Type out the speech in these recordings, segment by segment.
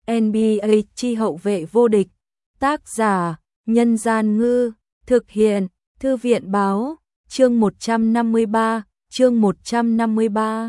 NBA chi hậu vệ vô địch. Tác giả: Nhân Gian Ngư. Thực hiện: Thư viện Báo. Chương 153. Chương 153.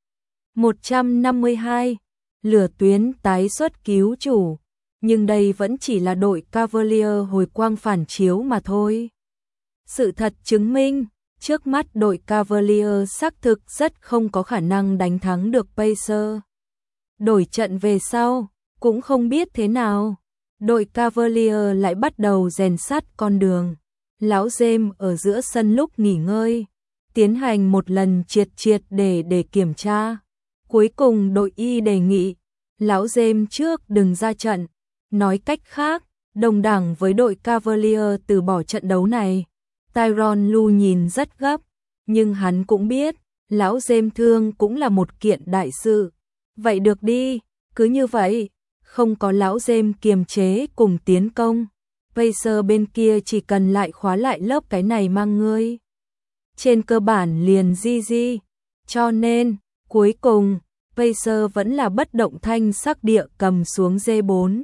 152. Lửa tuyến tái xuất cứu chủ. Nhưng đây vẫn chỉ là đội Cavalier hồi quang phản chiếu mà thôi. Sự thật chứng minh, trước mắt đội Cavalier xác thực rất không có khả năng đánh thắng được Pacers. Đổi trận về sau, cũng không biết thế nào. Đội Cavalier lại bắt đầu rèn sắt con đường. Lão James ở giữa sân lúc nghỉ ngơi, tiến hành một lần triệt để kiểm tra. Cuối cùng đội Y đề nghị, Lão James trước đừng ra trận. Nói cách khác, đồng đẳng với đội Cavalier từ bỏ trận đấu này. Tyronn Lue nhìn rất gấp, nhưng hắn cũng biết, Lão James thương cũng là một kiện đại sự. Vậy được đi, cứ như vậy, không có Lão James kiềm chế cùng tiến công. Pacers bên kia chỉ cần lại khóa lại lớp cái này mang ngươi. Trên cơ bản liền GG, cho nên, cuối cùng, Pacers vẫn là bất động thanh sắc địa cầm xuống D4.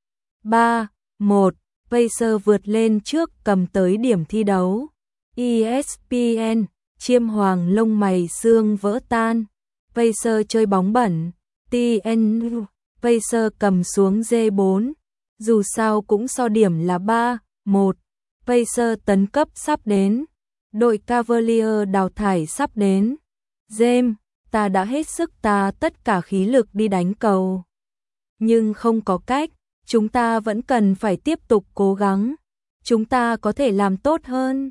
3-1, Pacers vượt lên trước cầm tới điểm thi đấu. ESPN, chiêm hoàng lông mày xương vỡ tan. Pacers chơi bóng bẩn. TNU, Pacers cầm xuống D4. Dù sao cũng so điểm là 3-1. Pacers tấn cấp sắp đến. Đội Cavalier đào thải sắp đến. James, ta đã hết sức ta tất cả khí lực đi đánh cầu. Nhưng không có cách, chúng ta vẫn cần phải tiếp tục cố gắng. Chúng ta có thể làm tốt hơn.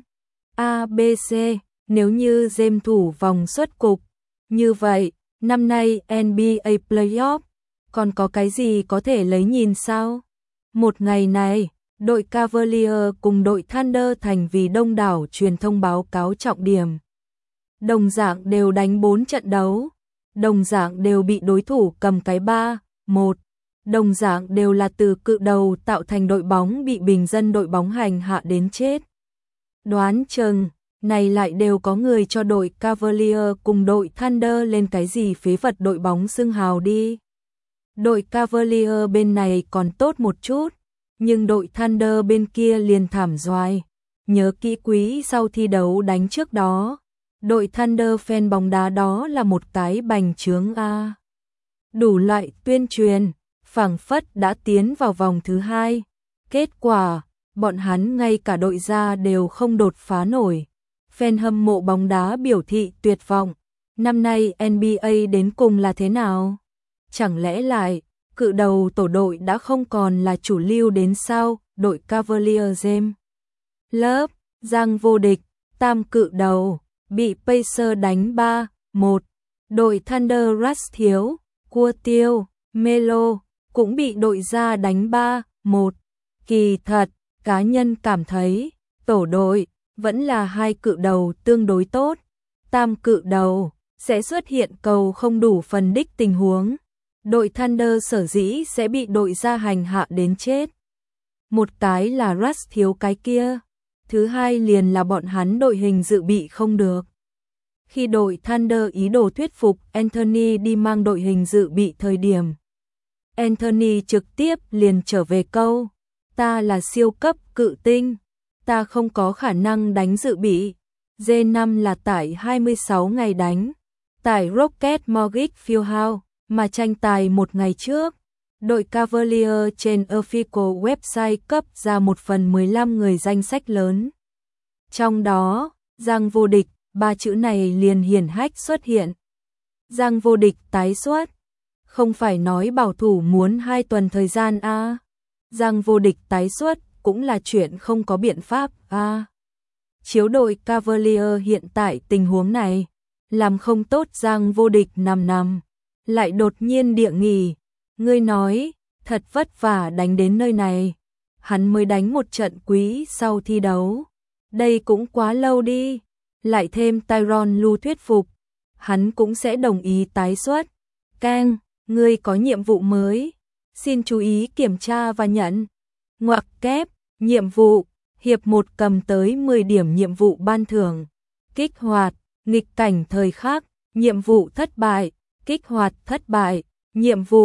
ABC, nếu như James thủ vòng xuất cục. Như vậy, năm nay NBA Playoff, còn có cái gì có thể lấy nhìn sao? Một ngày này, đội Cavalier cùng đội Thunder thành vì đông đảo truyền thông báo cáo trọng điểm. Đồng dạng đều đánh 4 trận đấu. Đồng dạng đều bị đối thủ cầm cái 3-1. Đồng dạng đều là từ cự đầu tạo thành đội bóng bị bình dân đội bóng hành hạ đến chết. Đoán chừng, này lại đều có người cho đội Cavalier cùng đội Thunder lên cái gì phế vật đội bóng xưng hào đi. Đội Cavalier bên này còn tốt một chút, nhưng đội Thunder bên kia liền thảm doài. Nhớ kỹ quý sau thi đấu đánh trước đó, đội Thunder fan bóng đá đó là một cái bành trướng a. Đủ loại tuyên truyền, phảng phất đã tiến vào vòng thứ 2. Kết quả, bọn hắn ngay cả đội ra đều không đột phá nổi. Fan hâm mộ bóng đá biểu thị tuyệt vọng. Năm nay NBA đến cùng là thế nào? Chẳng lẽ lại, cự đầu tổ đội đã không còn là chủ lưu đến sao? Đội Cavalier James lớp, giang vô địch, tam cự đầu, bị Pacers đánh 3-1. Đội Thunder Russ thiếu, cua tiêu, Melo, cũng bị đội ra đánh 3-1. Kỳ thật, cá nhân cảm thấy, tổ đội, vẫn là hai cự đầu tương đối tốt. Tam cự đầu, sẽ xuất hiện cầu không đủ phần đích tình huống. Đội Thunder sở dĩ sẽ bị đội ra hành hạ đến chết. Một cái là Russ thiếu cái kia. Thứ hai liền là bọn hắn đội hình dự bị không được. Khi đội Thunder ý đồ thuyết phục Anthony đi mang đội hình dự bị thời điểm, Anthony trực tiếp liền trở về câu, ta là siêu cấp cự tinh, ta không có khả năng đánh dự bị. D5 là tại 26 ngày đánh, tại Rocket Mortgage Fieldhouse, mà tranh tài một ngày trước. Đội Cavalier trên official website cấp ra 1/15 người danh sách lớn. Trong đó, giang vô địch, 3 chữ này liền hiển hách xuất hiện. Giang vô địch tái xuất. Không phải nói bảo thủ muốn 2 tuần thời gian a. Giang vô địch tái xuất cũng là chuyện không có biện pháp a. Chiếu đội Cavalier hiện tại tình huống này, làm không tốt giang vô địch nằm, lại đột nhiên địa nghỉ. Ngươi nói, thật vất vả đánh đến nơi này, hắn mới đánh một trận quý sau thi đấu. Đây cũng quá lâu đi, lại thêm Tyronn Lue thuyết phục, hắn cũng sẽ đồng ý tái xuất. Kang, ngươi có nhiệm vụ mới, xin chú ý kiểm tra và nhận. Ngoặc kép, nhiệm vụ, hiệp 1 cầm tới 10 điểm nhiệm vụ ban thưởng. Kích hoạt, nghịch cảnh thời khắc, nhiệm vụ thất bại, kích hoạt thất bại, nhiệm vụ,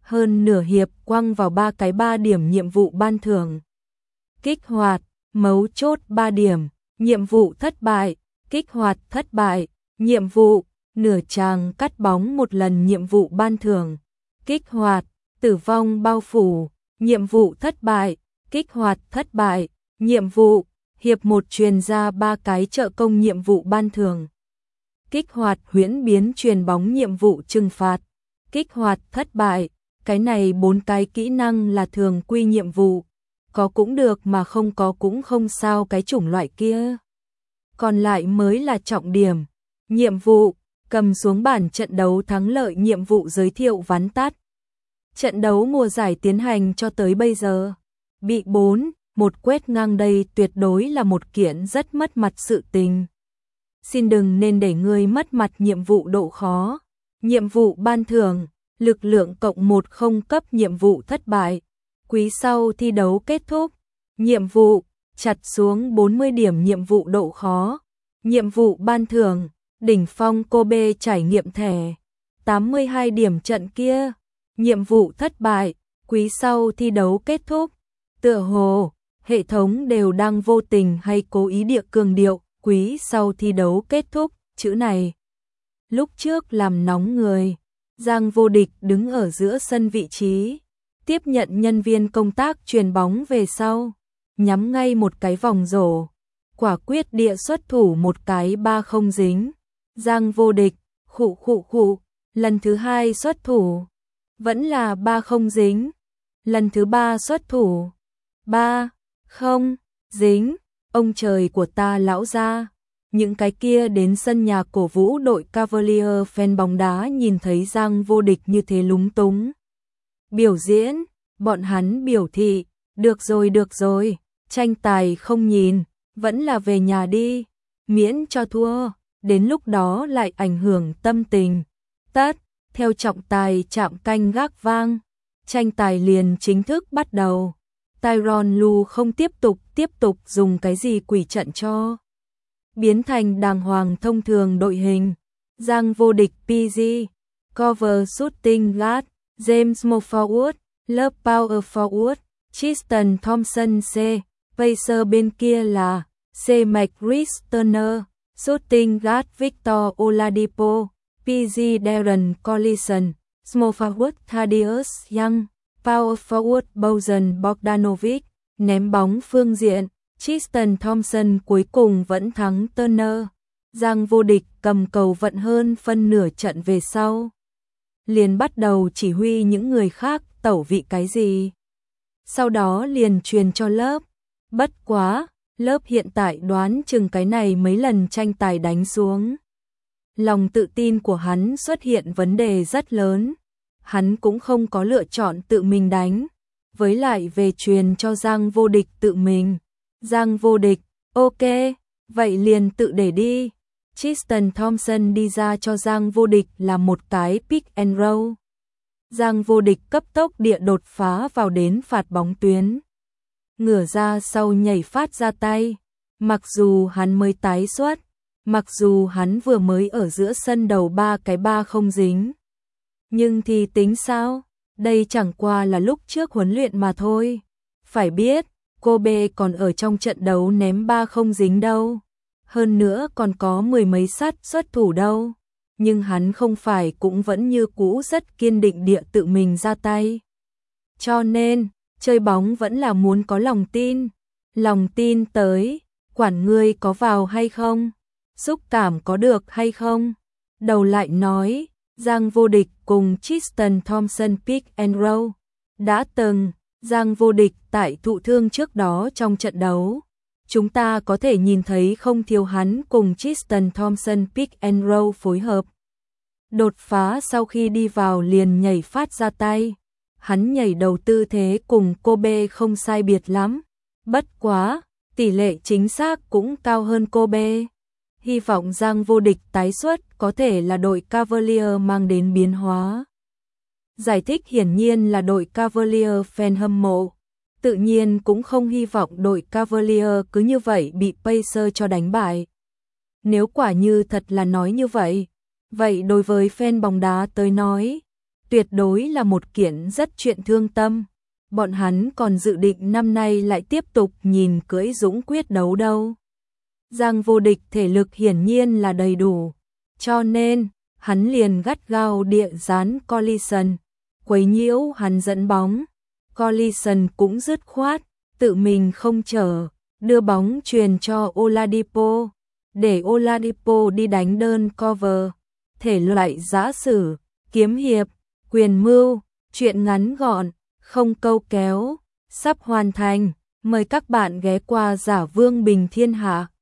hơn nửa hiệp quăng vào 3 điểm nhiệm vụ ban thưởng. Kích hoạt, mấu chốt 3 điểm, nhiệm vụ thất bại, kích hoạt thất bại, nhiệm vụ, nửa tràng cắt bóng một lần nhiệm vụ ban thưởng, kích hoạt, tử vong bao phủ, nhiệm vụ thất bại, kích hoạt thất bại, nhiệm vụ, hiệp 1 truyền ra 3 cái trợ công nhiệm vụ ban thưởng. Kích hoạt huyễn biến truyền bóng nhiệm vụ trừng phạt, kích hoạt thất bại, cái này 4 cái kỹ năng là thường quy nhiệm vụ, có cũng được mà không có cũng không sao cái chủng loại kia. Còn lại mới là trọng điểm, nhiệm vụ, cầm xuống bản trận đấu thắng lợi nhiệm vụ giới thiệu vắn tắt. Trận đấu mùa giải tiến hành cho tới bây giờ, bị 4-1 quét ngang đây tuyệt đối là một kiện rất mất mặt sự tình. Xin đừng nên để ngươi mất mặt nhiệm vụ độ khó. Nhiệm vụ ban thưởng, lực lượng cộng 1 không cấp nhiệm vụ thất bại. Quý sau thi đấu kết thúc. Nhiệm vụ, chặt xuống 40 điểm nhiệm vụ độ khó. Nhiệm vụ ban thưởng, đỉnh phong Kobe trải nghiệm thẻ. 82 điểm trận kia. Nhiệm vụ thất bại, quý sau thi đấu kết thúc. Tựa hồ, hệ thống đều đang vô tình hay cố ý địa cường điệu, quý sau thi đấu kết thúc, chữ này. Lúc trước làm nóng người, Giang Vô Địch đứng ở giữa sân vị trí, tiếp nhận nhân viên công tác truyền bóng về sau, nhắm ngay một cái vòng rổ, quả quyết địa xuất thủ một cái 3 không dính. Giang Vô Địch, khụ, lần thứ 2 xuất thủ, vẫn là 3 không dính. Lần thứ 3 xuất thủ, 3 không dính. Ông trời của ta lão gia. Những cái kia đến sân nhà cổ vũ đội Cavalier fan bóng đá nhìn thấy Giang Vô Địch như thế lúng túng. Biểu diễn, bọn hắn biểu thị, được rồi, tranh tài không nhìn, vẫn là về nhà đi, miễn cho thua, đến lúc đó lại ảnh hưởng tâm tình. Tất, theo trọng tài chạm canh gác vang, tranh tài liền chính thức bắt đầu. Tyronn Lue không tiếp tục dùng cái gì quỷ trận cho. Biến thành đàng hoàng thông thường đội hình. Giang Vô Địch PG, Cover Shooting Guard, James Moore Forward, Love Power Forward, Tristan Thompson C, Pacer bên kia là C. Chris Turner, Shooting Guard Victor Oladipo, PG Darren Collison, Small Forward Thaddeus Young, Power Forward Bojan Bogdanovic, ném bóng phương diện, Tristan Thompson cuối cùng vẫn thắng Turner. Giang Vô Địch cầm cầu vận hơn phân nửa trận về sau, liền bắt đầu chỉ huy những người khác tẩu vị cái gì. Sau đó liền truyền cho lớp. Bất quá, lớp hiện tại đoán chừng cái này mấy lần tranh tài đánh xuống. Lòng tự tin của hắn xuất hiện vấn đề rất lớn. Hắn cũng không có lựa chọn tự mình đánh. Với lại về truyền cho Giang Vô Địch tự mình. Giang Vô Địch, ok, vậy liền tự để đi. Tristan Thompson đi ra cho Giang Vô Địch là một cái pick and roll. Giang Vô Địch cấp tốc địa đột phá vào đến phạt bóng tuyến. Ngửa ra sau nhảy phát ra tay. Mặc dù hắn mới tái xuất, mặc dù hắn vừa mới ở giữa sân đầu 3 không dính. Nhưng thì tính sao? Đây chẳng qua là lúc trước huấn luyện mà thôi. Phải biết, Kobe còn ở trong trận đấu ném 3 không dính đâu. Hơn nữa còn có 10 mấy sát xuất thủ đâu. Nhưng hắn không phải cũng vẫn như cũ rất kiên định địa tự mình ra tay. Cho nên, chơi bóng vẫn là muốn có lòng tin. Lòng tin tới, quản ngươi có vào hay không? Xúc cảm có được hay không? Đầu lại nói, Giang Vô Địch cùng Tristan Thompson pick and roll. Đã từng, Giang Vô Địch tại thụ thương trước đó trong trận đấu. Chúng ta có thể nhìn thấy không thiếu hắn cùng Tristan Thompson pick and roll phối hợp. Đột phá sau khi đi vào liền nhảy phát ra tay. Hắn nhảy đầu tư thế cùng Kobe không sai biệt lắm. Bất quá, tỷ lệ chính xác cũng cao hơn Kobe. Hy vọng Giang Vô Địch tái xuất có thể là đội Cavalier mang đến biến hóa. Giải thích hiển nhiên là đội Cavalier fan hâm mộ. Tự nhiên cũng không hy vọng đội Cavalier cứ như vậy bị Pacers cho đánh bại. Nếu quả như thật là nói như vậy, vậy đối với fan bóng đá tới nói, tuyệt đối là một kiện rất chuyện thương tâm. Bọn hắn còn dự định năm nay lại tiếp tục nhìn cưỡi dũng quyết đấu đâu. Giang Vô Địch thể lực hiển nhiên là đầy đủ, cho nên hắn liền gắt gao địa dán Collison, quấy nhiễu hắn dẫn bóng. Collison cũng dứt khoát, tự mình không chở, đưa bóng truyền cho Oladipo, để Oladipo đi đánh đơn cover. Thể loại giã sử, kiếm hiệp, quyền mưu, truyện ngắn gọn, không câu kéo, sắp hoàn thành. Mời các bạn ghé qua Giả Vương Bình Thiên Hạ.